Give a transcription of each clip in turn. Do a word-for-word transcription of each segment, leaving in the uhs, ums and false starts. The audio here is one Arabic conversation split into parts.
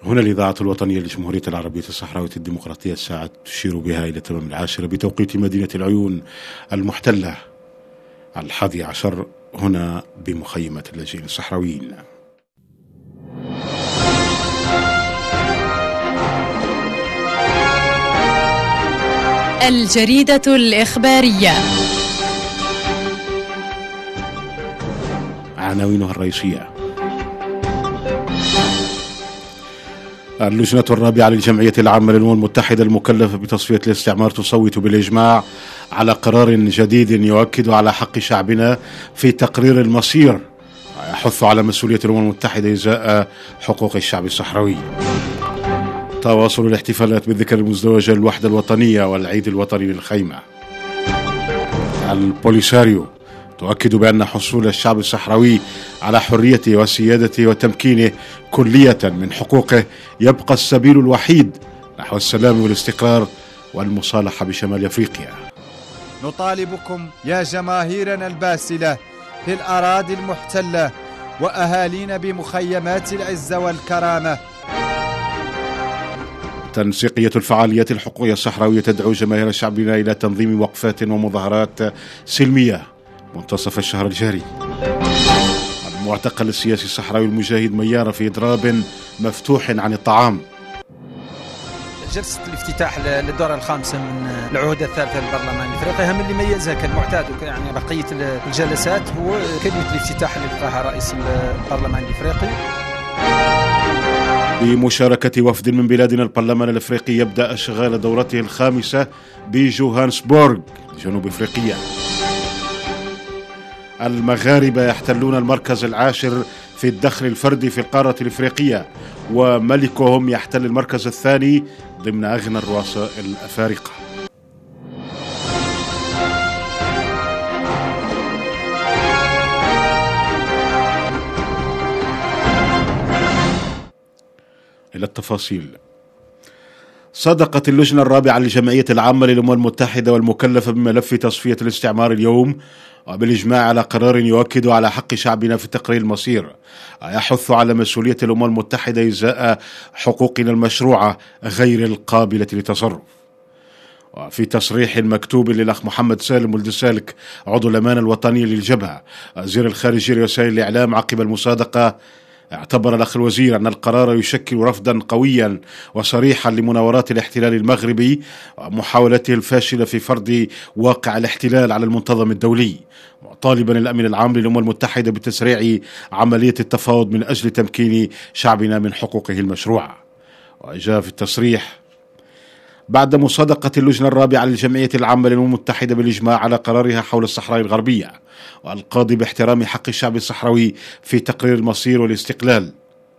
هنا الإذاعة الوطنية للجمهورية العربية الصحراوية الديمقراطية، الساعة تشير بها إلى تمام العاشرة بتوقيت مدينة العيون المحتلة، الحادي عشر هنا بمخيمة اللاجئين الصحراويين. الجريدة الإخبارية، عناوينها الرئيسية: اللجنة الرابعة للجمعية العامة للأمم المتحدة المكلفة بتصفية الاستعمار تصوت بالإجماع على قرار جديد يؤكد على حق شعبنا في تقرير المصير، ويحث على مسؤولية الأمم المتحدة إزاء حقوق الشعب الصحراوي. تواصل الاحتفالات بالذكرى المزدوجة للوحدة الوطنية والعيد الوطني للخيمة. البوليساريو تؤكد بأن حصول الشعب الصحراوي على حريته وسيادته وتمكينه كلية من حقوقه يبقى السبيل الوحيد نحو السلام والاستقرار والمصالحة بشمال أفريقيا. نطالبكم يا جماهيرنا الباسلة في الأراضي المحتلة وأهالينا بمخيمات العزة والكرامة. تنسيقية الفعاليات الحقوقية الصحراوية تدعو جماهير شعبنا إلى تنظيم وقفات ومظاهرات سلمية منتصف الشهر الجاري. المعتقل السياسي الصحراوي المجاهد ميارة في إضراب مفتوح عن الطعام. جلسة الافتتاح للدورة الخامسة من العهدة الثالثة للبرلمان الإفريقي هم اللي ميزها كالمعتاد، يعني بقية الجلسات هو كلمة الافتتاح اللي لقاها رئيس البرلمان الإفريقي. بمشاركة وفد من بلادنا، البرلمان الإفريقي يبدأ أشغال دورته الخامسة بجوهانسبورغ جنوب أفريقيا. المغاربة يحتلون المركز العاشر في الدخل الفردي في القارة الإفريقية، وملكهم يحتل المركز الثاني ضمن أغنى الرؤساء الأفارقة. إلى التفاصيل. صدقت اللجنة الرابعة للجمعية العامة للأمم المتحدة والمكلفة بملف تصفية الاستعمار اليوم وبالإجماع على قرار يؤكد على حق شعبنا في تقرير المصير، يحث على مسؤولية الأمم المتحدة إزاء حقوقنا المشروعة غير القابلة للتصرف. وفي تصريح مكتوب للأخ محمد سالم ولد سالك عضو الأمانة الوطنية للجبهة وزير الخارجية لوسائل الإعلام عقب المصادقة، اعتبر الأخ الوزير أن القرار يشكل رفضا قويا وصريحا لمناورات الاحتلال المغربي ومحاولته الفاشلة في فرض واقع الاحتلال على المنتظم الدولي، طالبا الأمين العام للأمم المتحدة بتسريع عملية التفاوض من أجل تمكين شعبنا من حقوقه المشروعة. وجاء في التصريح: بعد مصادقة اللجنة الرابعة للجمعية العامة للأمم المتحدة بالإجماع على قرارها حول الصحراء الغربية والقاضي باحترام حق الشعب الصحراوي في تقرير المصير والاستقلال،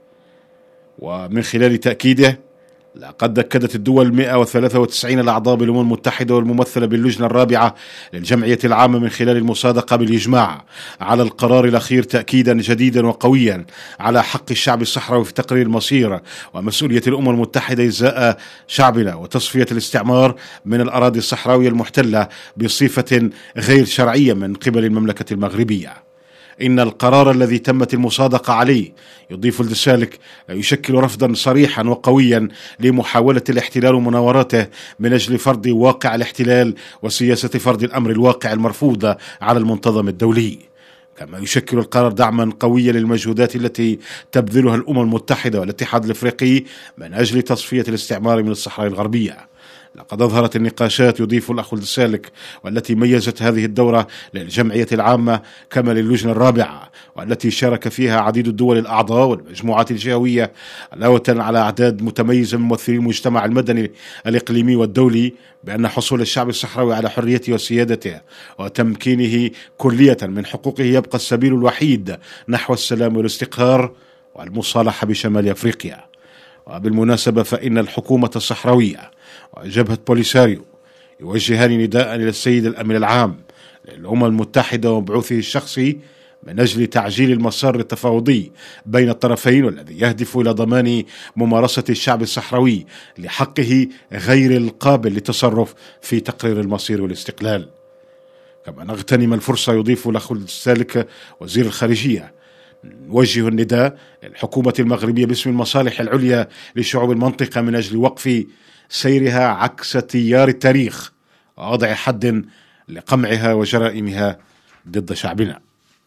ومن خلال تأكيده لقد أكدت الدول مئة وثلاثة وتسعين الأعضاء بالأمم المتحدة والممثلة باللجنة الرابعة للجمعية العامة من خلال المصادقة بالإجماع على القرار الأخير تأكيدا جديدا وقويا على حق الشعب الصحراوي في تقرير المصير ومسؤولية الأمم المتحدة إزاء شعبنا وتصفية الاستعمار من الأراضي الصحراوية المحتلة بصفة غير شرعية من قبل المملكة المغربية. إن القرار الذي تمت المصادقة عليه، يضيف ولد سالك، يشكل رفضا صريحا وقويا لمحاولة الاحتلال ومناوراته من أجل فرض واقع الاحتلال وسياسة فرض الأمر الواقع المرفوضة على المنتظم الدولي. كما يشكل القرار دعما قويا للمجهودات التي تبذلها الأمم المتحدة والاتحاد الأفريقي من أجل تصفية الاستعمار من الصحراء الغربية. لقد أظهرت النقاشات، يضيف الأخ ولد سالك، والتي ميزت هذه الدورة للجمعية العامة كما للجنة الرابعة والتي شارك فيها عديد الدول الأعضاء والمجموعات الجهوية علاوة على أعداد متميزة من ممثلي المجتمع المدني الإقليمي والدولي، بأن حصول الشعب الصحراوي على حريته وسيادته وتمكينه كلية من حقوقه يبقى السبيل الوحيد نحو السلام والاستقرار والمصالحة بشمال أفريقيا. وبالمناسبة فإن الحكومة الصحراوية وجبهة بوليساريو يوجهان نداء إلى السيد الأمين العام للأمم المتحدة ومبعوثه الشخصي من أجل تعجيل المسار التفاوضي بين الطرفين، والذي يهدف إلى ضمان ممارسة الشعب الصحراوي لحقه غير القابل للتصرف في تقرير المصير والاستقلال. كما نغتنم الفرصة، يضيف الأخ السالك وزير الخارجية، نوجه النداء للحكومة المغربية باسم المصالح العليا لشعوب المنطقة من أجل وقف سيرها عكس تيار التاريخ ووضع حد لقمعها وجرائمها ضد شعبنا.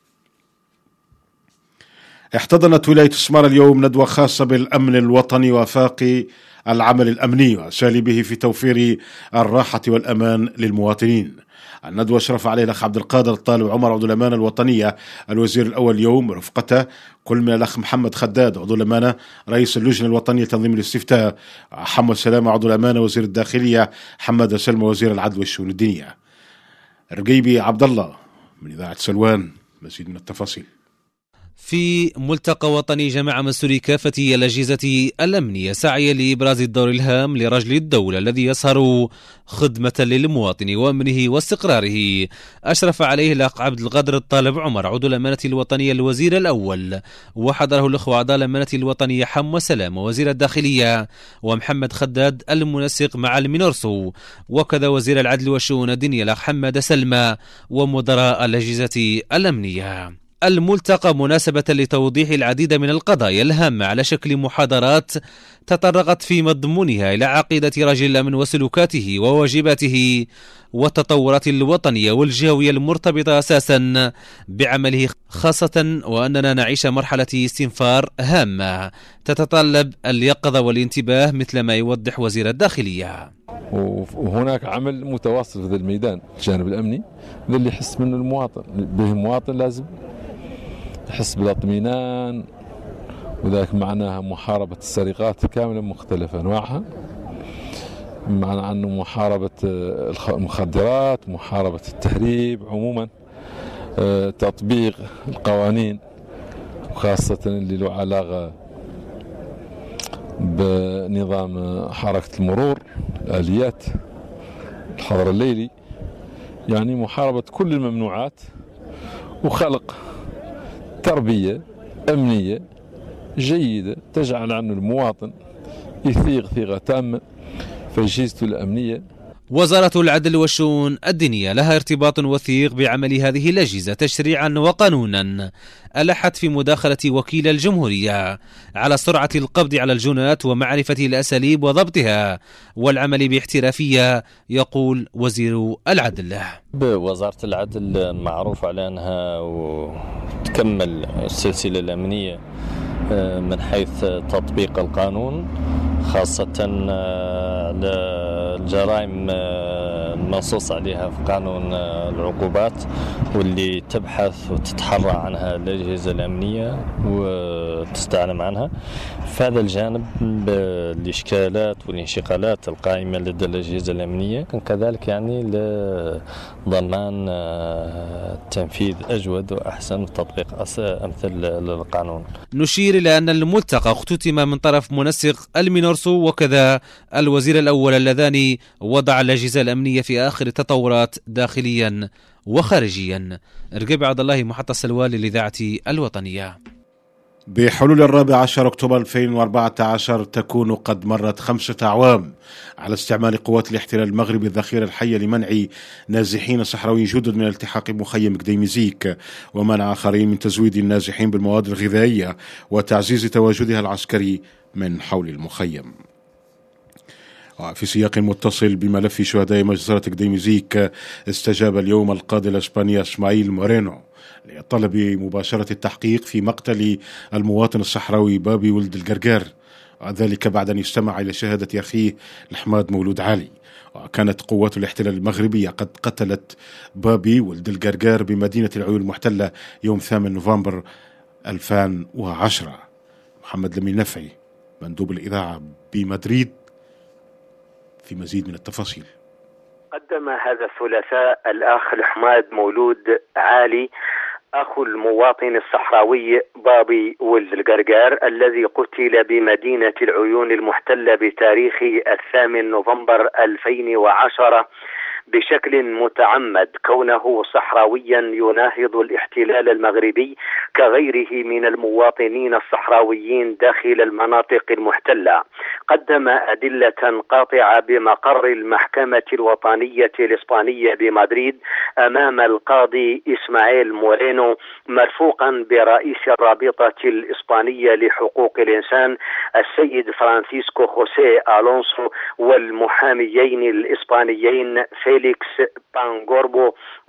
احتضنت ولاية سمارة اليوم ندوة خاصة بالأمن الوطني وآفاق العمل الأمني وأساليبه في توفير الراحة والأمان للمواطنين. الندوة أشرف عليه الأخ عبد القادر الطالب عمر عضو الأمانة الوطنية الوزير الأول اليوم، رفقته كل من الأخ محمد خداد عضو الأمانة رئيس اللجنة الوطنية لتنظيم الاستفتاء، حمد سلامة عضو الأمانة وزير الداخلية، حمد سلمى وزير العدل والشؤون الدينية. رقيبي عبد الله من إذاعة سلوان مزيد من التفاصيل. في ملتقى وطني جمع مسؤولي كافة الأجهزة الأمنية سعيا لإبراز الدور الهام لرجل الدولة الذي يسهر خدمة للمواطن وأمنه واستقراره. أشرف عليه الأخ عبد القادر الطالب عمر عضو الأمانة الوطنية الوزير الأول، وحضره الأخوة أعضاء الأمانة الوطنية حم وسلام وزير الداخلية ومحمد خداد المنسق مع المينورسو، وكذا وزير العدل والشؤون الدينية الأخ حمد سلمى ومدراء الأجهزة الأمنية. الملتقى مناسبة لتوضيح العديد من القضايا الهامة على شكل محاضرات تطرقت في مضمونها إلى عقيدة رجل الأمن وسلوكاته وواجباته والتطورات الوطنية والجهوية المرتبطة أساسا بعمله، خاصة وأننا نعيش مرحلة استنفار هامة تتطلب اليقظة والانتباه مثل ما يوضح وزير الداخلية. وهناك عمل متواصل في ذا الميدان الجانب الأمني، ذا اللي يحس منه المواطن، به المواطن لازم يحس بالاطمئنان، وذلك معناها محاربة السرقات كاملة مختلف أنواعها، معنى أنه محاربة المخدرات، محاربة التهريب عموما، تطبيق القوانين خاصة اللي له علاقة بنظام حركة المرور، الآليات، الحظر الليلي، يعني محاربة كل الممنوعات وخلق تربية أمنية جيدة تجعل عنه المواطن يثيق ثقة تامة في أجهزته الأمنية. وزارة العدل والشؤون الدينية لها ارتباط وثيق بعمل هذه الأجهزة تشريعا وقانونا، ألحت في مداخلة وكيل الجمهورية على سرعة القبض على الجنات ومعرفة الأساليب وضبطها والعمل باحترافية. يقول وزير العدل: وزارة العدل معروف على أنها وتكمل السلسلة الأمنية من حيث تطبيق القانون، خاصة الجرائم المنصوص عليها في قانون العقوبات، واللي تبحث وتتحرى عنها الأجهزة الأمنية وتستعلم عنها. في هذا الجانب الإشكالات والانشقالات القائمة لدى الأجهزة الأمنية، كذلك يعني لضمان تنفيذ أجود وأحسن وتطبيق أمثل القانون. نشير إلى أن الملتقى اختتم من طرف منسق المينورسو وكذا الوزير الأول اللذان وضع الأجهزة الأمنية في آخر التطورات داخليا وخارجيا. رقيب عبد الله، محطة سلوان للإذاعة الوطنية. بحلول الرابع عشر أكتوبر ألفين وأربعة عشر تكون قد مرت خمسة أعوام على استعمال قوات الاحتلال المغربي الذخيرة الحية لمنع نازحين صحراويين جدد من التحاق مخيم قديمزيك، ومنع آخرين من تزويد النازحين بالمواد الغذائية وتعزيز تواجدها العسكري من حول المخيم. في سياق متصل بملف شهداء مجزرة قديمزيك، استجاب اليوم القاضي الإسباني إسماعيل مورينو لطلب مباشرة التحقيق في مقتل المواطن الصحراوي بابي ولد القرقار، ذلك بعد أن يستمع إلى شهادة أخيه الحماد مولود علي. وكانت قوات الاحتلال المغربية قد قتلت بابي ولد القرقار بمدينة العيون المحتلة يوم ثامن نوفمبر ألفين وعشرة. محمد لمين نفعي مندوب الإذاعة بمدريد في مزيد من التفاصيل. قدم هذا الثلاثاء الأخ الحماد مولود علي أخو المواطن الصحراوي بابي ولد القرقار الذي قتل بمدينة العيون المحتلة بتاريخ الثامن نوفمبر ألفين وعشرة بشكل متعمد كونه صحراويا يناهض الاحتلال المغربي كغيره من المواطنين الصحراويين داخل المناطق المحتلة. قدم أدلة قاطعة بمقر المحكمة الوطنية الإسبانية بمدريد أمام القاضي إسماعيل مورينو مرفوقا برئيس الرابطة الإسبانية لحقوق الإنسان السيد فرانسيسكو خوسيه ألونسو والمحاميين الإسبانيين فيليكس بانغوربو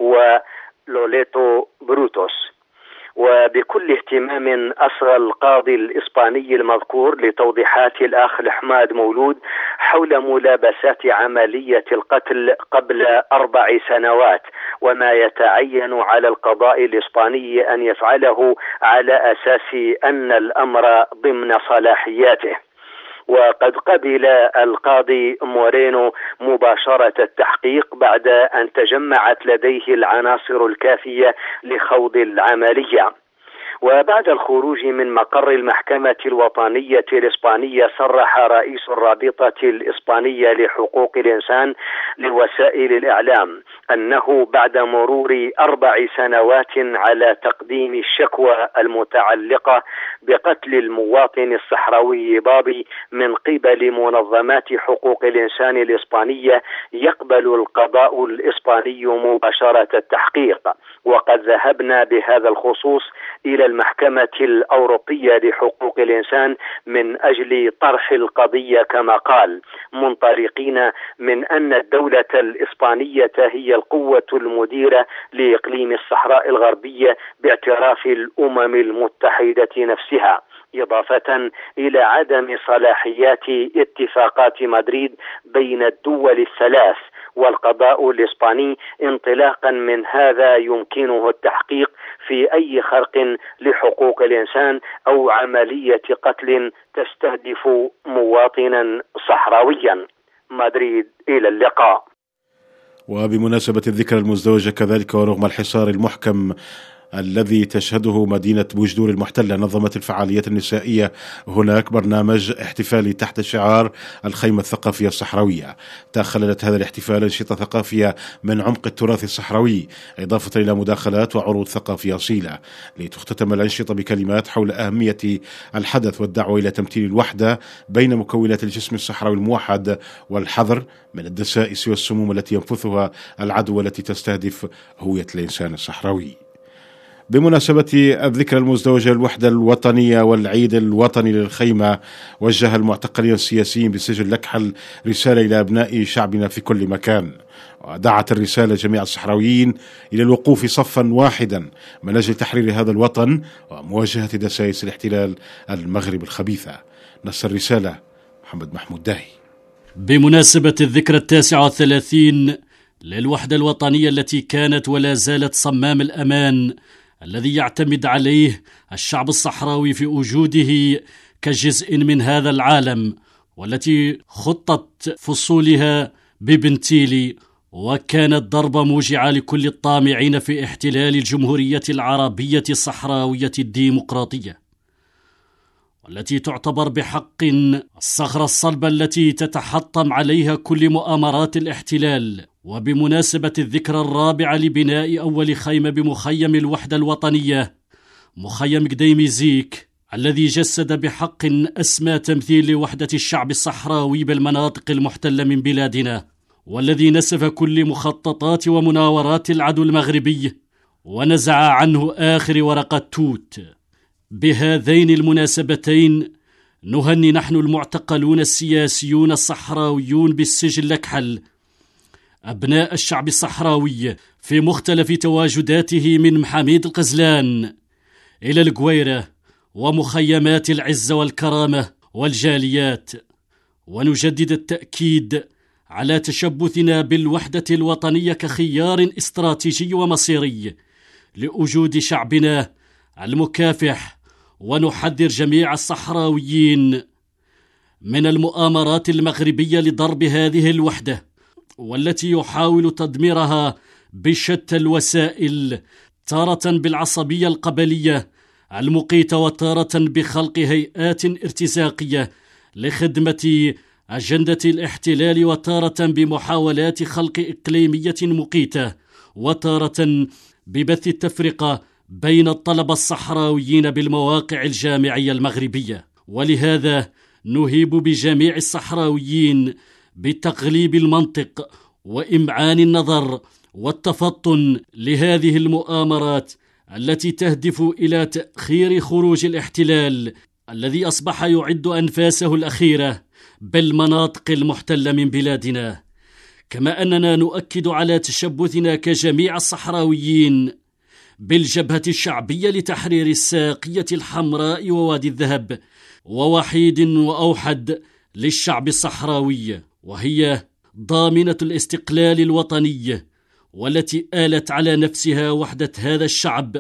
ولوليتو بروتوس. وبكل اهتمام أصغى القاضي الإسباني المذكور لتوضيحات الأخ الحماد مولود حول ملابسات عملية القتل قبل أربع سنوات وما يتعين على القضاء الإسباني أن يفعله على أساس أن الأمر ضمن صلاحياته. وقد قبل القاضي مورينو مباشرة التحقيق بعد أن تجمعت لديه العناصر الكافية لخوض العملية. وبعد الخروج من مقر المحكمة الوطنية الإسبانية صرح رئيس الرابطة الإسبانية لحقوق الإنسان لوسائل الإعلام أنه بعد مرور أربع سنوات على تقديم الشكوى المتعلقة بقتل المواطن الصحراوي بابي من قبل منظمات حقوق الإنسان الإسبانية يقبل القضاء الإسباني مباشرة التحقيق. وقد ذهبنا بهذا الخصوص إلى المحكمة الأوروبية لحقوق الإنسان من أجل طرح القضية كما قال، منطلقين من أن الدولة الإسبانية هي القوة المديرة لإقليم الصحراء الغربية باعتراف الأمم المتحدة نفسها، إضافة إلى عدم صلاحيات اتفاقات مدريد بين الدول الثلاث. والقضاء الإسباني انطلاقا من هذا يمكنه التحقيق في أي خرق لحقوق الإنسان أو عملية قتل تستهدف مواطنا صحراويا. مدريد، إلى اللقاء. وبمناسبة الذكرى المزدوجة كذلك ورغم الحصار المحكم الذي تشهده مدينة بوجدور المحتلة، نظمت الفعاليات النسائية هناك برنامج احتفالي تحت شعار الخيمة الثقافية الصحراوية. تخللت هذا الاحتفال أنشطة ثقافية من عمق التراث الصحراوي إضافة إلى مداخلات وعروض ثقافية أصيلة، لتختتم الأنشطة بكلمات حول أهمية الحدث والدعوة إلى تمثيل الوحدة بين مكونات الجسم الصحراوي الموحد والحذر من الدسائس والسموم التي ينفثها العدو والتي تستهدف هوية الإنسان الصحراوي. بمناسبة الذكرى المزدوجة الوحدة الوطنية والعيد الوطني للخيمة، وجه المعتقلين السياسيين بسجن لكحل رسالة إلى أبناء شعبنا في كل مكان، ودعت الرسالة جميع الصحراويين إلى الوقوف صفا واحدا من أجل تحرير هذا الوطن ومواجهة دسائس الاحتلال المغرب الخبيثة. نص الرسالة محمد محمود داهي. بمناسبة الذكرى التاسعة والثلاثين للوحدة الوطنية التي كانت ولا زالت صمام الأمان الذي يعتمد عليه الشعب الصحراوي في وجوده كجزء من هذا العالم، والتي خطت فصولها ببنتيلي وكانت ضربة موجعة لكل الطامعين في احتلال الجمهورية العربية الصحراوية الديمقراطية، والتي تعتبر بحق الصخرة الصلبة التي تتحطم عليها كل مؤامرات الاحتلال. وبمناسبة الذكرى الرابعة لبناء أول خيمة بمخيم الوحدة الوطنية، مخيم قديمي زيك، الذي جسد بحق أسمى تمثيل لوحدة الشعب الصحراوي بالمناطق المحتلة من بلادنا، والذي نسف كل مخططات ومناورات العدو المغربي ونزع عنه آخر ورقة توت. بهذين المناسبتين نهني نحن المعتقلون السياسيون الصحراويون بالسجن لكحل أبناء الشعب الصحراوي في مختلف تواجداته من محاميد القزلان إلى القويرة ومخيمات العزة والكرامة والجاليات، ونجدد التأكيد على تشبثنا بالوحدة الوطنية كخيار استراتيجي ومصيري لوجود شعبنا المكافح، ونحذر جميع الصحراويين من المؤامرات المغربية لضرب هذه الوحدة، والتي يحاول تدميرها بشتى الوسائل، تارة بالعصبية القبلية المقيتة وتارة بخلق هيئات ارتزاقية لخدمة أجندة الاحتلال، وتارة بمحاولات خلق إقليمية مقيتة، وتارة ببث التفرقة بين الطلبة الصحراويين بالمواقع الجامعية المغربية. ولهذا نهيب بجميع الصحراويين بتقليب المنطق وإمعان النظر والتفطن لهذه المؤامرات التي تهدف إلى تأخير خروج الاحتلال الذي أصبح يعد أنفاسه الأخيرة بالمناطق المحتلة من بلادنا. كما أننا نؤكد على تشبثنا كجميع الصحراويين بالجبهة الشعبية لتحرير الساقية الحمراء ووادي الذهب، ووحيد وأوحد للشعب الصحراوي، وهي ضامنة الاستقلال الوطني، والتي آلت على نفسها وحدة هذا الشعب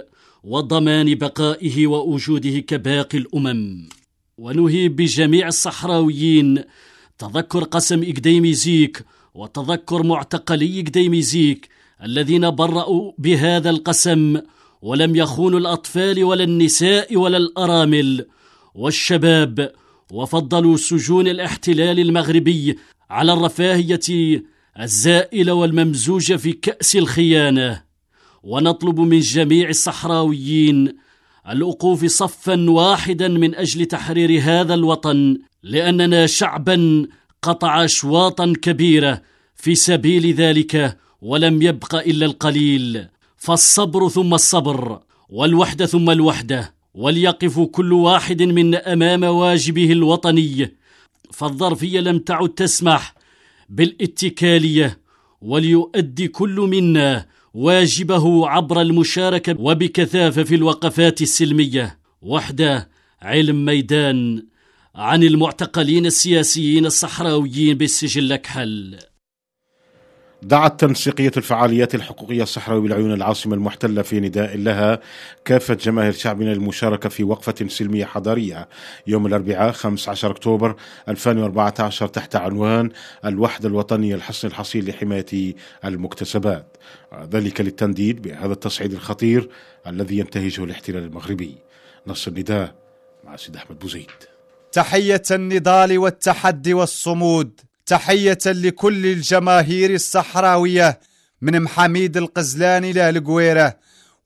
وضمان بقائه ووجوده كباقي الأمم. ونهيب بجميع الصحراويين تذكر قسم إقديميزيك وتذكر معتقلي إقديميزيك الذين برأوا بهذا القسم ولم يخونوا الأطفال ولا النساء ولا الأرامل والشباب، وفضلوا سجون الاحتلال المغربي على الرفاهية الزائلة والممزوجة في كأس الخيانة. ونطلب من جميع الصحراويين الوقوف صفا واحدا من أجل تحرير هذا الوطن، لأننا شعبا قطع أشواطا كبيرة في سبيل ذلك ولم يبق إلا القليل. فالصبر ثم الصبر، والوحدة ثم الوحدة، وليقف كل واحد منا أمام واجبه الوطني، فالظرفية لم تعد تسمح بالاتكالية، وليؤدي كل منا واجبه عبر المشاركة وبكثافة في الوقفات السلمية. وحدة، علم، ميدان. عن المعتقلين السياسيين الصحراويين بالسجن الأكحل. دعت تنسيقية الفعاليات الحقوقية الصحراوية بالعيون العاصمة المحتلة في نداء لها كافة جماهير شعبنا للمشاركة في وقفة سلمية حضارية يوم الأربعاء خمسة عشر أكتوبر ألفين وأربعة عشر تحت عنوان الوحدة الوطنية الحصن الحصين لحماية المكتسبات، ذلك للتنديد بهذا التصعيد الخطير الذي ينتهجه الاحتلال المغربي. نص النداء مع سيد أحمد بوزيد. تحية النضال والتحدي والصمود، تحية لكل الجماهير الصحراوية من محميد القزلان إلى القويرة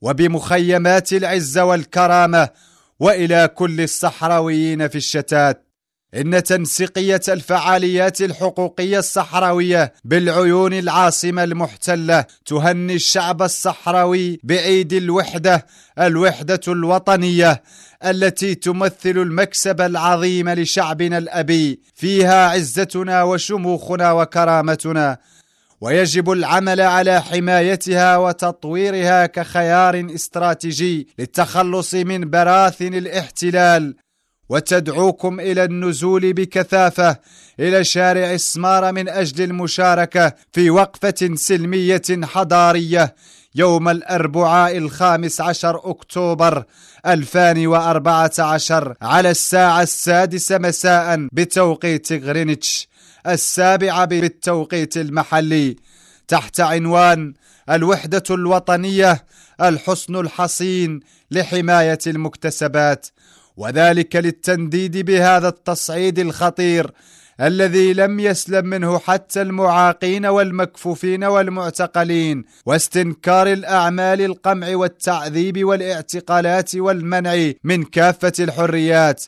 وبمخيمات العزة والكرامة وإلى كل الصحراويين في الشتات. إن تنسيقية الفعاليات الحقوقية الصحراوية بالعيون العاصمة المحتلة تهني الشعب الصحراوي بعيد الوحدة، الوحدة الوطنية التي تمثل المكسب العظيم لشعبنا الأبي، فيها عزتنا وشموخنا وكرامتنا، ويجب العمل على حمايتها وتطويرها كخيار استراتيجي للتخلص من براثن الاحتلال. وتدعوكم إلى النزول بكثافة إلى شارع السمارة من أجل المشاركة في وقفة سلمية حضارية يوم الأربعاء الخامس عشر أكتوبر ألفين وأربعة عشر على الساعة السادسة مساء بتوقيت غرينتش، السابعة بالتوقيت المحلي، تحت عنوان الوحدة الوطنية الحصن الحصين لحماية المكتسبات، وذلك للتنديد بهذا التصعيد الخطير الذي لم يسلم منه حتى المعاقين والمكفوفين والمعتقلين، واستنكار الأعمال القمع والتعذيب والاعتقالات والمنع من كافة الحريات،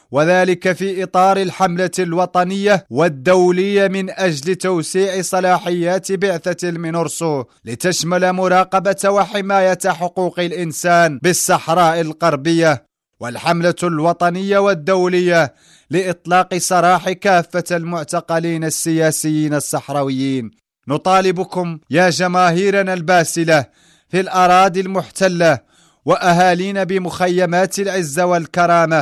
وذلك في إطار الحملة الوطنية والدولية من أجل توسيع صلاحيات بعثة المينورسو لتشمل مراقبة وحماية حقوق الإنسان بالصحراء الغربية، والحملة الوطنية والدولية لإطلاق سراح كافة المعتقلين السياسيين الصحراويين. نطالبكم يا جماهيرنا الباسلة في الأراضي المحتلة وأهالينا بمخيمات العزة والكرامة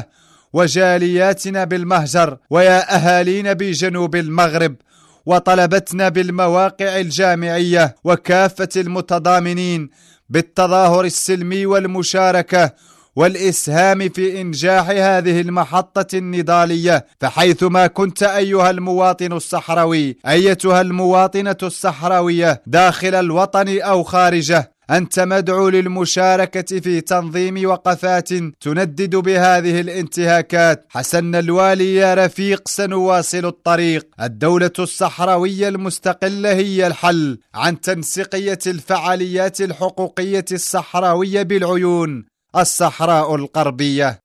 وجالياتنا بالمهجر، ويا أهالينا بجنوب المغرب وطلبتنا بالمواقع الجامعية وكافة المتضامنين بالتظاهر السلمي والمشاركة والإسهام في إنجاح هذه المحطة النضالية. فحيثما كنت أيها المواطن الصحراوي، أيتها المواطنة الصحراوية داخل الوطن أو خارجه، أنت مدعو للمشاركة في تنظيم وقفات تندد بهذه الانتهاكات. حسن الوالي يا رفيق، سنواصل الطريق. الدولة الصحراوية المستقلة هي الحل عن تنسيقية الفعاليات الحقوقية الصحراوية بالعيون. الصحراء الغربية.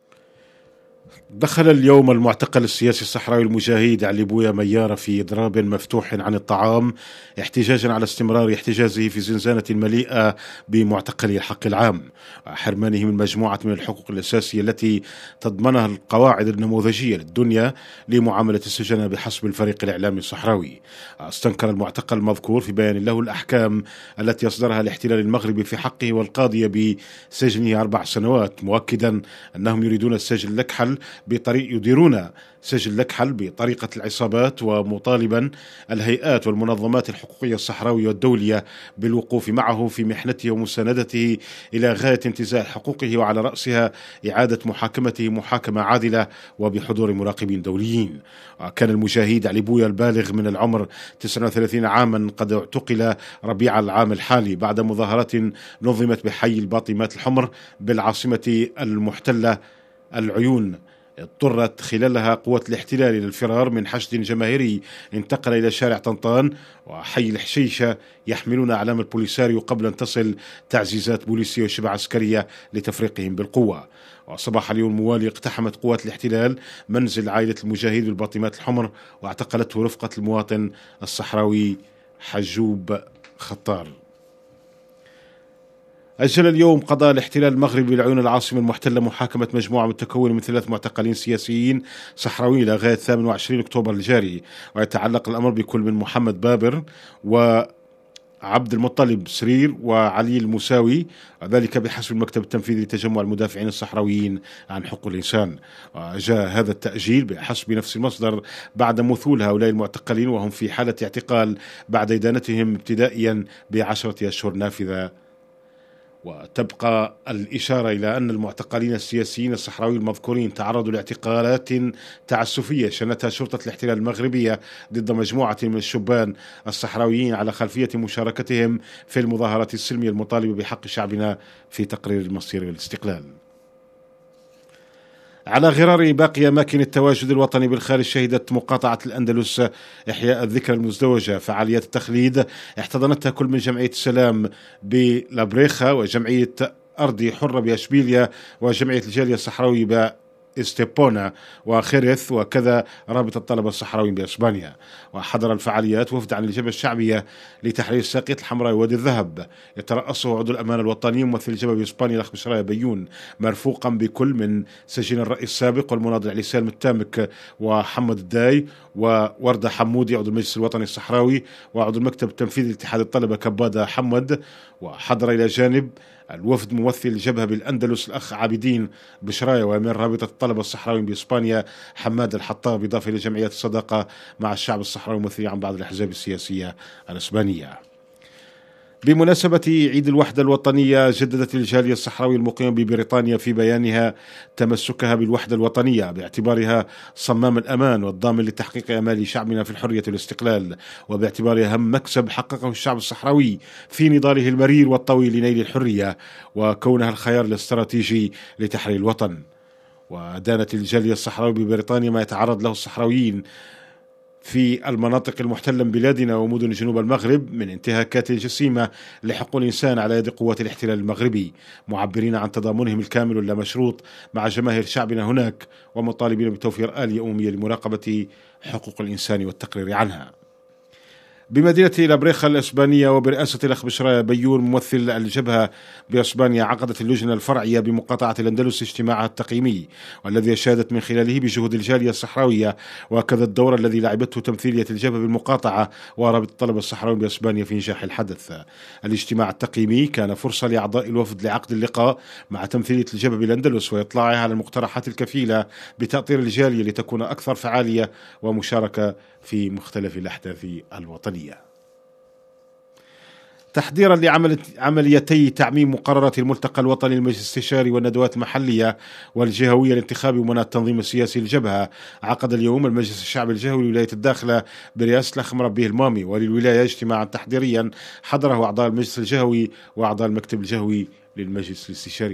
دخل اليوم المعتقل السياسي الصحراوي المجاهد علي بويا ميارة في إضراب مفتوح عن الطعام احتجاجا على استمرار احتجازه في زنزانة مليئة بمعتقلي الحق العام، حرمانه من مجموعة من الحقوق الأساسية التي تضمنها القواعد النموذجية للدنيا لمعاملة السجناء بحسب الفريق الإعلامي الصحراوي. استنكر المعتقل المذكور في بيان له الأحكام التي أصدرها الاحتلال المغربي في حقه والقاضية بسجنه أربع سنوات، مؤكدا أنهم يريدون السجن لكحل بطريق يديرون سجل لكحل بطريقة العصابات، ومطالبا الهيئات والمنظمات الحقوقية الصحراوية والدولية بالوقوف معه في محنته ومساندته إلى غاية انتزاع حقوقه، وعلى رأسها إعادة محاكمته محاكمة عادلة وبحضور مراقبين دوليين. كان المجاهد علي بويا البالغ من العمر تسعة وثلاثين عاما قد اعتقل ربيع العام الحالي بعد مظاهرات نظمت بحي الباطمات الحمر بالعاصمة المحتلة العيون، اضطرت خلالها قوات الاحتلال إلى الفرار من حشد جماهيري انتقل إلى شارع طنطان وحي الحشيشة يحملون أعلام البوليساريو قبل أن تصل تعزيزات بوليسية وشبه عسكرية لتفريقهم بالقوة. وصباح اليوم الموالي اقتحمت قوات الاحتلال منزل عائلة المجاهد بالباطمات الحمر واعتقلته رفقة المواطن الصحراوي حجوب خطار. أجل اليوم قضاء الاحتلال المغربي لعيون العاصمة المحتلة محاكمة مجموعة متكونة من ثلاث معتقلين سياسيين صحراويين إلى غاية ثامن وعشرين أكتوبر الجاري، ويتعلق الأمر بكل من محمد بابر وعبد المطلب سرير وعلي المساوي، وذلك بحسب المكتب التنفيذي لتجمع المدافعين الصحراويين عن حقوق الإنسان. وجاء هذا التأجيل بحسب نفس المصدر بعد مثول هؤلاء المعتقلين وهم في حالة اعتقال بعد إدانتهم ابتدائيا بعشرة أشهر نافذة. وتبقى الإشارة إلى أن المعتقلين السياسيين الصحراوي المذكورين تعرضوا لاعتقالات تعسفية شنتها شرطة الاحتلال المغربية ضد مجموعة من الشبان الصحراويين على خلفية مشاركتهم في المظاهرات السلمية المطالبة بحق شعبنا في تقرير المصير والاستقلال. على غرار باقي أماكن التواجد الوطني بالخارج، شهدت مقاطعة الأندلس إحياء الذكرى المزدوجة. فعاليات التخليد احتضنتها كل من جمعية السلام بلابريخا وجمعية أرضي حرة بأشبيليا وجمعية الجالية الصحراوي ب استيبونا وخيرث، وكذا رابطة الطلبة الصحراويين بإسبانيا. وحضر الفعاليات وفد عن الجبهة الشعبية لتحرير الساقية الحمراء وادي الذهب يترأسه عضو الأمانة الوطني ممثل الجبهة بإسبانيا الأخ بشرايا بيون، مرفوقا بكل من سجين الرئيس السابق والمناضل علي سالم التامك وحمد الداي ووردة حمودي عضو المجلس الوطني الصحراوي وعضو المكتب التنفيذي لاتحاد الطلبة كبادة حمد. وحضر إلى جانب الوفد ممثل الجبهة بالأندلس الأخ عابدين بشرايا وأمير رابطة الطلبة الصحراويين بإسبانيا حماد الحطاب، إضافة إلى جمعيات الصداقة مع الشعب الصحراوي ممثلين عن بعض الأحزاب السياسية الإسبانية. بمناسبة عيد الوحدة الوطنية، جددت الجالية الصحراوية المقيمة ببريطانيا في بيانها تمسكها بالوحدة الوطنية باعتبارها صمام الأمان والضامن لتحقيق آمال شعبنا في الحرية والاستقلال، وباعتبارها أهم مكسب حققه الشعب الصحراوي في نضاله المرير والطويل لنيل الحرية، وكونها الخيار الاستراتيجي لتحرير الوطن. ودانت الجالية الصحراوية ببريطانيا ما يتعرض له الصحراويين في المناطق المحتلة من بلادنا ومدن جنوب المغرب من انتهاكات جسيمة لحقوق الإنسان على يد قوات الاحتلال المغربي، معبرين عن تضامنهم الكامل واللامشروط مع جماهير شعبنا هناك، ومطالبين بتوفير آلية أممية لمراقبة حقوق الإنسان والتقرير عنها. بمدينة لابريخا الإسبانية وبرئاسة الأخ بشرايا بيون ممثل الجبهة بإسبانيا، عقدت اللجنة الفرعية بمقاطعة الأندلس اجتماعها التقييمي، والذي أشادت من خلاله بجهود الجالية الصحراوية وكذا الدور الذي لعبته تمثيلية الجبهة بالمقاطعة ورابطة الطلبة الصحراويين بإسبانيا في نجاح الحدث. الاجتماع التقييمي كان فرصة لأعضاء الوفد لعقد اللقاء مع تمثيلية الجبهة بالأندلس وإطلاعها على المقترحات الكفيلة بتأطير الجالية لتكون أكثر فعالية ومشاركة في مختلف الأحداث الوطنية. تحضيرا لعمليتي تعميم مقررات الملتقى الوطني للمجلس الاستشاري والندوات المحلية والجهوية الانتخابي ومنى التنظيم السياسي للجبهة، عقد اليوم المجلس الشعبي الجهوي لولاية الداخلة برئاسة الأخ مربيه المامي وللولاية اجتماعا تحضيريا حضره أعضاء المجلس الجهوي وأعضاء المكتب الجهوي للمجلس الاستشاري.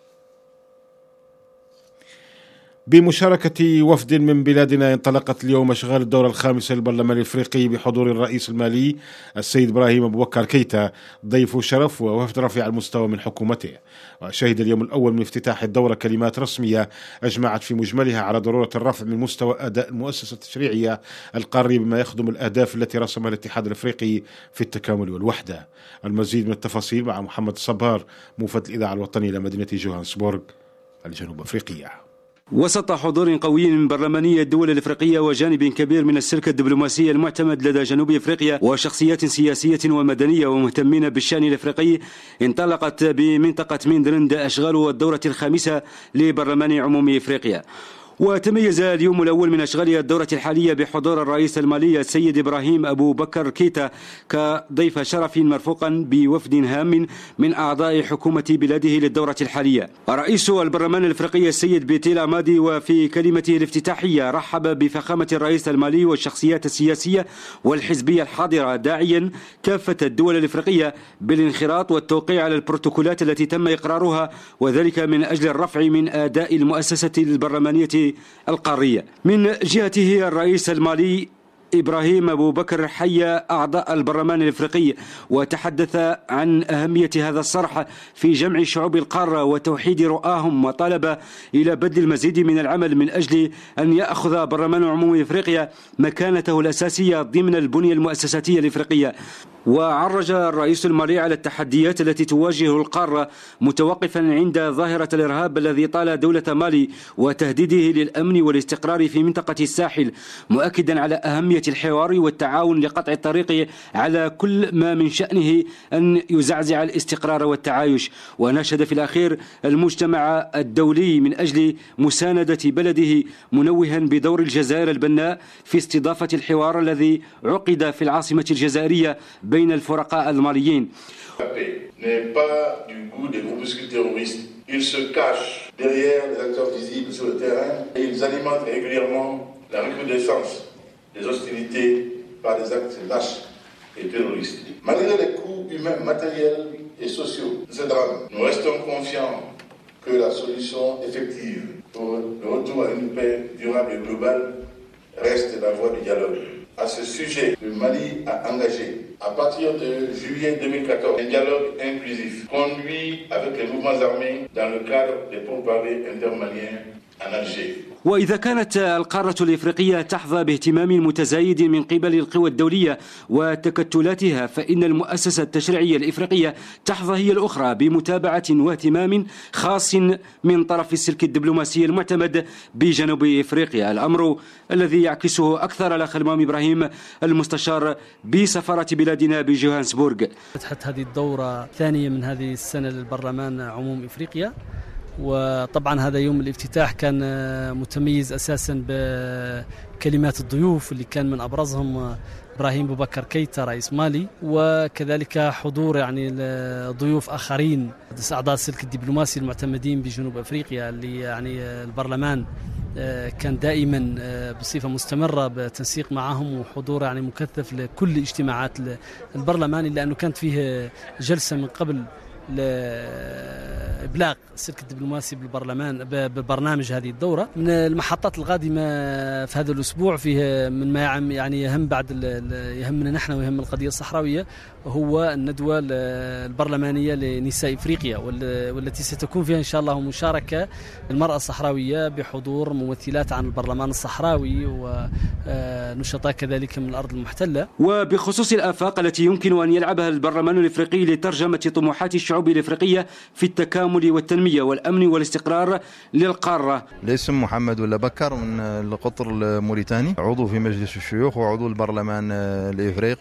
بمشاركة وفد من بلادنا انطلقت اليوم أشغال الدورة الخامسة للبرلمان الإفريقي بحضور الرئيس المالي السيد إبراهيم أبو بكر كيتا ضيف شرف ووفد رفيع المستوى من حكومته. وشهد اليوم الأول من افتتاح الدورة كلمات رسمية أجمعت في مجملها على ضرورة الرفع من مستوى أداء المؤسسة التشريعية القارية بما يخدم الأهداف التي رسمها الاتحاد الإفريقي في التكامل والوحدة. المزيد من التفاصيل مع محمد الصبار موفد الإذاعة الوطنية لمدينة جوهانسبورغ الجنوب أفريقية. وسط حضور قوي من برلماني الدول الافريقيه وجانب كبير من السلك الدبلوماسي المعتمد لدى جنوب افريقيا وشخصيات سياسيه ومدنيه ومهتمين بالشان الافريقي، انطلقت بمنطقه ميندرند اشغال الدوره الخامسه لبرلمان عموم افريقيا. وتميز اليوم الأول من أشغال الدورة الحالية بحضور الرئيس المالي السيد إبراهيم أبو بكر كيتا كضيف شرف مرفوقا بوفد هام من أعضاء حكومة بلاده للدورة الحالية. رئيس البرلمان الإفريقي السيد بيتيل أمادي وفي كلمته الافتتاحية رحب بفخامة الرئيس المالي والشخصيات السياسية والحزبية الحاضرة، داعيا كافة الدول الإفريقية بالانخراط والتوقيع على البروتوكولات التي تم إقرارها، وذلك من أجل الرفع من أداء المؤسسة البرلمانية القارية. من جهته الرئيس المالي إبراهيم أبو بكر حيا أعضاء البرلمان الإفريقي وتحدث عن أهمية هذا الصرح في جمع شعوب القارة وتوحيد رؤاهم، وطالب إلى بذل المزيد من العمل من أجل أن يأخذ برلمان عموم إفريقيا مكانته الأساسية ضمن البنية المؤسساتية الإفريقية. وعرج الرئيس المالي على التحديات التي تواجه القارة متوقفا عند ظاهرة الإرهاب الذي طال دولة مالي وتهديده للأمن والاستقرار في منطقة الساحل، مؤكدا على أهمية الحوار والتعاون لقطع الطريق على كل ما من شأنه أن يزعزع الاستقرار والتعايش. وناشد في الأخير المجتمع الدولي من أجل مساندة بلده، منوها بدور الجزائر البناء في استضافة الحوار الذي عقد في العاصمة الجزائرية بين الفرقاء الماليين. n'est pas du goût des groupuscules terroristes. Ils se cachent derrière les acteurs visibles sur le terrain et ils alimentent régulièrement la recrudescence des hostilités par des actes lâches et terroristes. Malgré les coûts humains, matériels et sociaux de ce drame, nous restons confiants que la solution effective pour le retour à une paix durable et globale reste la voie du dialogue. À ce sujet, le Mali a engagé, à partir de juillet deux mille quatorze, un dialogue inclusif conduit avec les mouvements armés dans le cadre des pourparlers intermaliens en Alger. وإذا كانت القارة الإفريقية تحظى باهتمام متزايد من قبل القوى الدولية وتكتلاتها، فإن المؤسسة التشريعية الإفريقية تحظى هي الأخرى بمتابعة واهتمام خاص من طرف السلك الدبلوماسي المعتمد بجنوب إفريقيا، الأمر الذي يعكسه أكثر الأخ المام إبراهيم المستشار بسفارة بلادنا بجوهانسبورغ. فتحت هذه الدورة الثانية من هذه السنة للبرلمان عموم إفريقيا، وطبعا هذا يوم الافتتاح كان متميز أساسا بكلمات الضيوف اللي كان من أبرزهم إبراهيم أبو بكر كيتا رئيس مالي، وكذلك حضور يعني ضيوف آخرين أعضاء السلك الدبلوماسي المعتمدين بجنوب أفريقيا، اللي يعني البرلمان كان دائما بصفة مستمرة بتنسيق معهم وحضور يعني مكثف لكل اجتماعات البرلمان، إلا أنه كانت فيه جلسة من قبل لإبلاغ السلك الدبلوماسي بالبرلمان ببرنامج هذه الدورة. من المحطات القادمة في هذا الأسبوع فيه من ما يعني يهم بعد يهمنا نحن ويهم القضية الصحراوية هو الندوة البرلمانية لنساء إفريقيا، والتي ستكون فيها إن شاء الله مشاركة المرأة الصحراوية بحضور ممثلات عن البرلمان الصحراوي ونشطاء كذلك من الأرض المحتلة. وبخصوص الآفاق التي يمكن أن يلعبها البرلمان الإفريقي لترجمة طموحات الشعوب الإفريقية في التكامل والتنمية والأمن والاستقرار للقارة. الاسم محمد ولا بكر من القطر الموريتاني، عضو في مجلس الشيوخ وعضو البرلمان الإفريقي.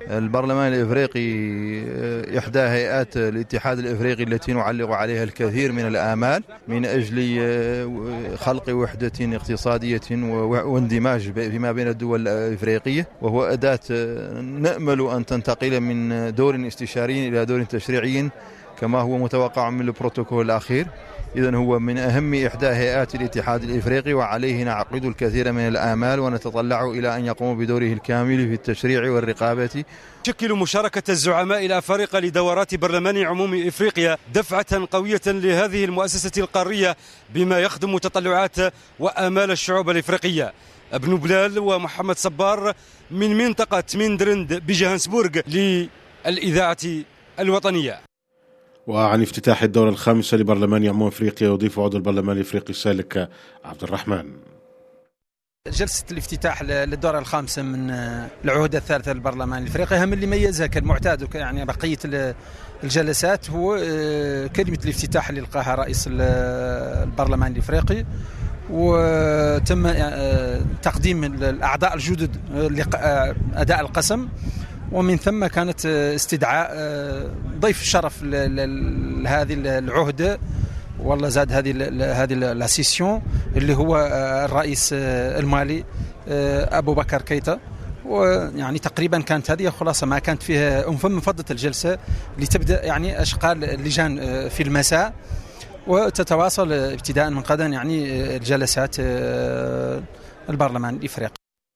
البرلمان الإفريقي إحدى هيئات الاتحاد الإفريقي التي نعلق عليها الكثير من الآمال من أجل خلق وحدة اقتصادية واندماج فيما بين الدول الإفريقية، وهو أداة نأمل أن تنتقل من دور استشاري إلى دور تشريعي كما هو متوقع من البروتوكول الأخير. إذن هو من أهم إحدى هيئات الاتحاد الإفريقي، وعليه نعقد الكثير من الآمال ونتطلع إلى أن يقوم بدوره الكامل في التشريع والرقابة. تشكل مشاركة الزعماء الأفارقة لدورات برلمان عموم إفريقيا دفعة قوية لهذه المؤسسة القارية بما يخدم تطلعات وآمال الشعوب الإفريقية. ابن بلال ومحمد صبار من منطقة ميندرند بجوهانسبورغ للإذاعة الوطنية. وعن افتتاح الدورة الخامسة لبرلمان عموم افريقيا يضيف عضو البرلمان الافريقي سالك عبد الرحمن. جلسة الافتتاح للدورة الخامسة من العهدة الثالثة للبرلمان الافريقي هم اللي ميزها كالمعتاد يعني بقية الجلسات هو كلمة الافتتاح اللي لقاها رئيس البرلمان الافريقي، وتم تقديم الأعضاء الجدد لأداء القسم، ومن ثم كانت استدعاء ضيف الشرف لهذه العهدة والله زاد هذه هذه لاسيسيون اللي هو الرئيس المالي أبو بكر كيتا. ويعني تقريبا كانت هذه خلاصة ما كانت فيها أم فم فضة الجلسة لتبدأ يعني أشغال اللجان في المساء، وتتواصل ابتداء من غدا يعني الجلسات البرلمان الإفريقي.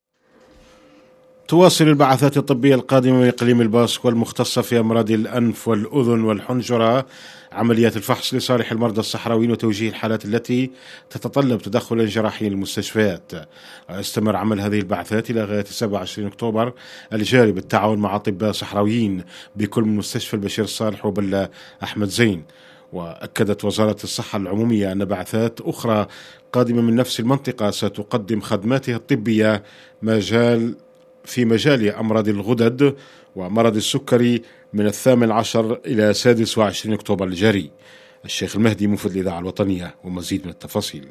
تواصل البعثات الطبية القادمة من إقليم الباسك والمختصة في أمراض الأنف والأذن والحنجرة عمليات الفحص لصالح المرضى الصحراويين وتوجيه الحالات التي تتطلب تدخلا جراحيا للمستشفيات. يستمر عمل هذه البعثات إلى غاية سبعة وعشرين أكتوبر الجاري بالتعاون مع أطباء صحراويين بكل من مستشفى البشير الصالح وبلا أحمد زين. وأكدت وزارة الصحة العمومية أن بعثات أخرى قادمة من نفس المنطقة ستقدم خدماتها الطبية مجال في مجال أمراض الغدد ومرض السكري من الثامن عشر إلى سادس وعشرين أكتوبر الجاري. الشيخ المهدي مفيد الإذاعة الوطنية ومزيد من التفاصيل.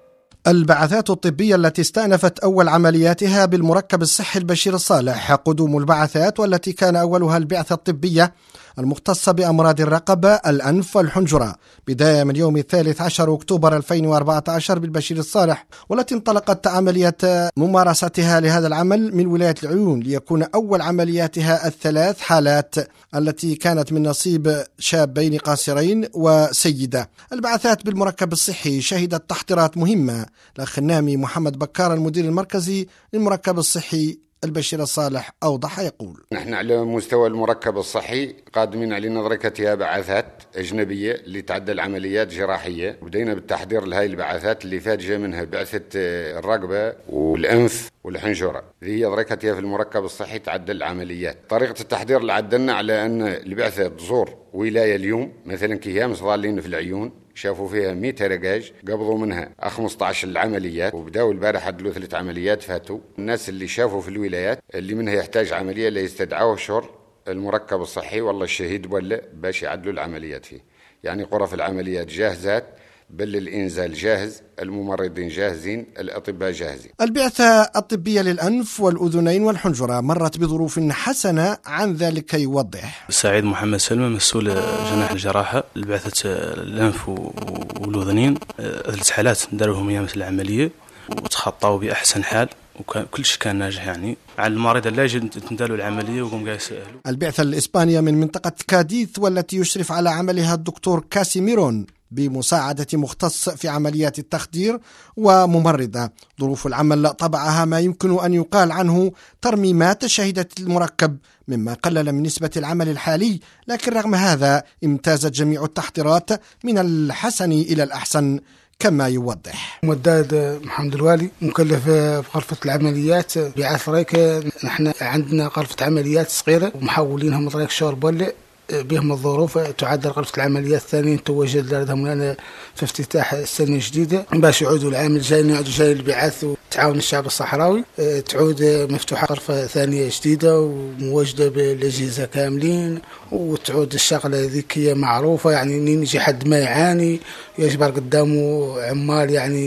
البعثات الطبية التي استأنفت أول عملياتها بالمركب الصحي البشير الصالح قدوم البعثات، والتي كان أولها البعثة الطبية المختصة بأمراض الرقبة الأنف والحنجرة بداية من يوم الثالث عشر أكتوبر ألفين وأربعة عشر بالبشير الصالح، والتي انطلقت عملية ممارستها لهذا العمل من ولاية العيون ليكون أول عملياتها الثلاث حالات التي كانت من نصيب شابين قاصرين وسيدة. البعثات بالمركب الصحي شهدت تحضيرات مهمة. الأخ النامي محمد بكار المدير المركزي للمركب الصحي البشير الصالح أوضح يقول: نحن على مستوى المركب الصحي قادمين على نظركتها بعثات أجنبية اللي تعدل عمليات جراحية، وبدينا بالتحضير لهذه البعثات اللي فاتجة منها بعثة الرقبة والأنف والحنجرة. هي دركتها في المركب الصحي تعدل العمليات. طريقة التحضير اللي عدلنا على أن البعثة تزور ولاية اليوم مثلا كيامس ظالين في العيون شافوا فيها مئة رقاج قبضوا منها خمسة عشر العمليات، وبداوا البارح عدلوا ثلاث عمليات فاتوا. الناس اللي شافوا في الولايات اللي منها يحتاج عملية اللي يستدعوه شر المركب الصحي والله الشهيد ولا باش يعدلوا العمليات فيه. يعني غرف العمليات جاهزات، بل الإنزال جاهز، الممرضين جاهزين، الأطباء جاهزين. البعثة الطبية للأنف والأذنين والحنجرة مرت بظروف حسنة، عن ذلك يوضح: سعيد محمد سلمى مسؤول جناح الجراحة لبعثة الأنف والأذنين. ثلاث حالات داروهم أيام العملية وتخطوا بأحسن حال، وكل شيء كان ناجح. يعني على المريض اللي يجي تندالوا العملية وقوم قايس أهله. البعثة الإسبانية من منطقة كاديث والتي يشرف على عملها الدكتور كاسيميرون بمساعدة مختص في عمليات التخدير وممرضة. ظروف العمل طبعها ما يمكن أن يقال عنه ترميمات شهدت المركب، مما قلل من نسبة العمل الحالي، لكن رغم هذا امتازت جميع التحضيرات من الحسن إلى الأحسن كما يوضح. مداد محمد الوالي مكلف بغرفة العمليات بعفريك. نحن عندنا غرفة عمليات صغيرة ومحولينها من طريق شهر بولة بهم الظروف تعدل غرفة العمليات الثانية توجد لديهم لنا في افتتاح السنة الجديدة باش يعودوا العام الجاي يعودوا جاي البعث وتعاون الشعب الصحراوي. تعود مفتوحة غرفة ثانية جديدة وموجدة بالأجهزة كاملين، وتعود الشغلة ذكية معروفة. يعني نيجي حد ما يعاني يجبر قدامه عمال يعني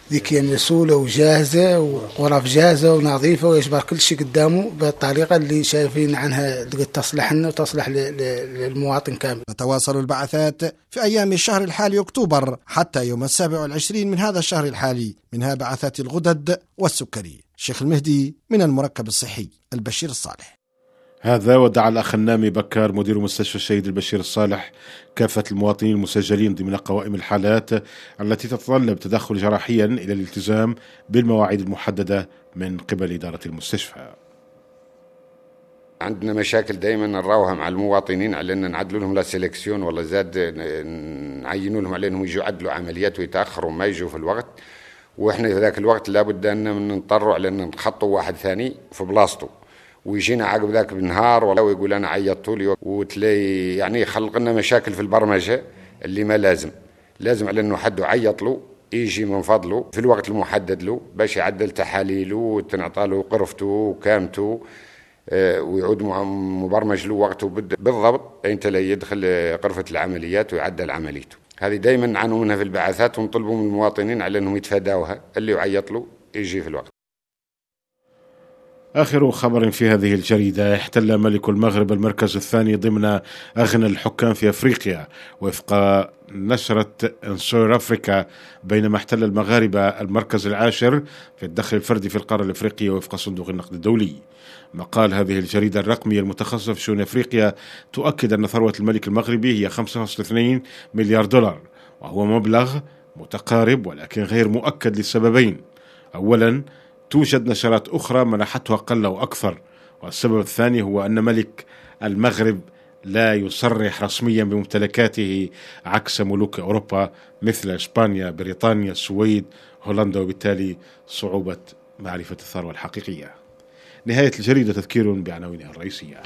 ذكية مسؤولة وجاهزة وغرف جاهزة ونظيفة ويجبر كل شيء قدامه بالطريقة اللي شايفين عنها اللي تصلح لنا وتصلح للمواطن كامل. تتواصل البعثات في أيام الشهر الحالي أكتوبر حتى يوم السابع والعشرين من هذا الشهر الحالي، منها بعثات الغدد والسكري. الشيخ المهدي من المركب الصحي البشير الصالح. هذا ودعا الأخ النامي بكر مدير مستشفى الشهيد البشير الصالح كافة المواطنين المسجلين ضمن قوائم الحالات التي تتطلب تدخل جراحيا إلى الالتزام بالمواعيد المحددة من قبل إدارة المستشفى. عندنا مشاكل دائما نراوها مع المواطنين على أن نعدلوا لهم لا سيلكسيون ولا زاد نعينوا لهم على أنهم يجوا يعدلوا عمليات ويتأخروا ما يجوا في الوقت، وإحنا في ذاك الوقت لابد أن نضطروا على أن نخطوا واحد ثاني في بلاصته ويجينا عقب ذاك بالنهار ولا ويقول أنا عيطتوا لي، وتلاقي يعني يخلق لنا مشاكل في البرمجة اللي ما لازم لازم على أنه حد عيط له يجي من فضله في الوقت المحدد له باش يعدل تحاليله وتنعطى له قرفته وكامته ويعود مبرمج له وقته بالضبط أنت لا يدخل قرفة العمليات ويعدل عمليته. هذه دائما نعانوا منها في البعثات ونطلبوا من المواطنين على أنهم يتفاداوها، اللي يعيط له يجي في الوقت. آخر خبر في هذه الجريدة: احتل ملك المغرب المركز الثاني ضمن أغنى الحكام في أفريقيا وفق نشرة انسور أفريكا، بينما احتل المغاربة المركز العاشر في الدخل الفردي في القارة الأفريقية وفق صندوق النقد الدولي. مقال هذه الجريدة الرقمية المتخصصة في شؤون أفريقيا تؤكد أن ثروة الملك المغربي هي خمسة فاصلة اثنين مليار دولار، وهو مبلغ متقارب ولكن غير مؤكد لسببين: أولا توجد نشرات أخرى منحته أقل أو أكثر، والسبب الثاني هو أن ملك المغرب لا يصرح رسميا بممتلكاته عكس ملوك أوروبا مثل إسبانيا، بريطانيا، السويد، هولندا، وبالتالي صعوبة معرفة الثروة الحقيقية. نهاية الجريدة تذكير بعناوينها الرئيسية.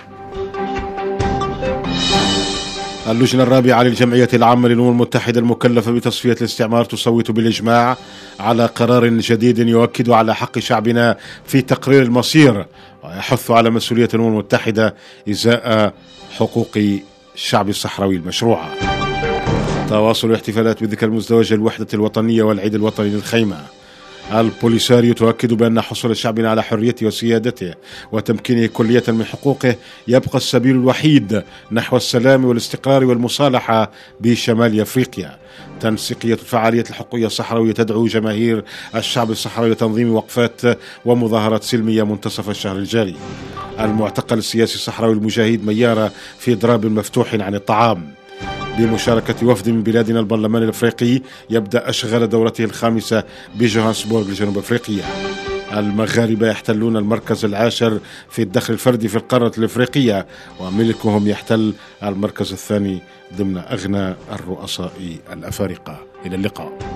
اللجنة الرابعة للجمعية العامة للأمم المتحدة المكلفة بتصفية الاستعمار تصوت بالإجماع على قرار جديد يؤكد على حق شعبنا في تقرير المصير ويحث على مسؤولية الأمم المتحدة إزاء حقوق الشعب الصحراوي المشروعة. تواصل الاحتفالات بذكرى المزدوجة الوحدة الوطنية والعيد الوطني للخيمة. البوليساريو تؤكد بأن حصول شعبنا على حريته وسيادته وتمكينه كلية من حقوقه يبقى السبيل الوحيد نحو السلام والاستقرار والمصالحة بشمال أفريقيا. تنسيقية الفعاليات الحقوقية الصحراوية تدعو جماهير الشعب الصحراوي لتنظيم وقفات ومظاهرات سلمية منتصف الشهر الجاري. المعتقل السياسي الصحراوي المجاهد ميارة في ضراب مفتوح عن الطعام. بمشاركة وفد من بلادنا البرلمان الأفريقي يبدأ أشغال دورته الخامسة بجوهانسبورغ لجنوب أفريقيا. المغاربة يحتلون المركز العاشر في الدخل الفردي في القارة الأفريقية، وملكهم يحتل المركز الثاني ضمن أغنى الرؤساء الأفارقة. إلى اللقاء.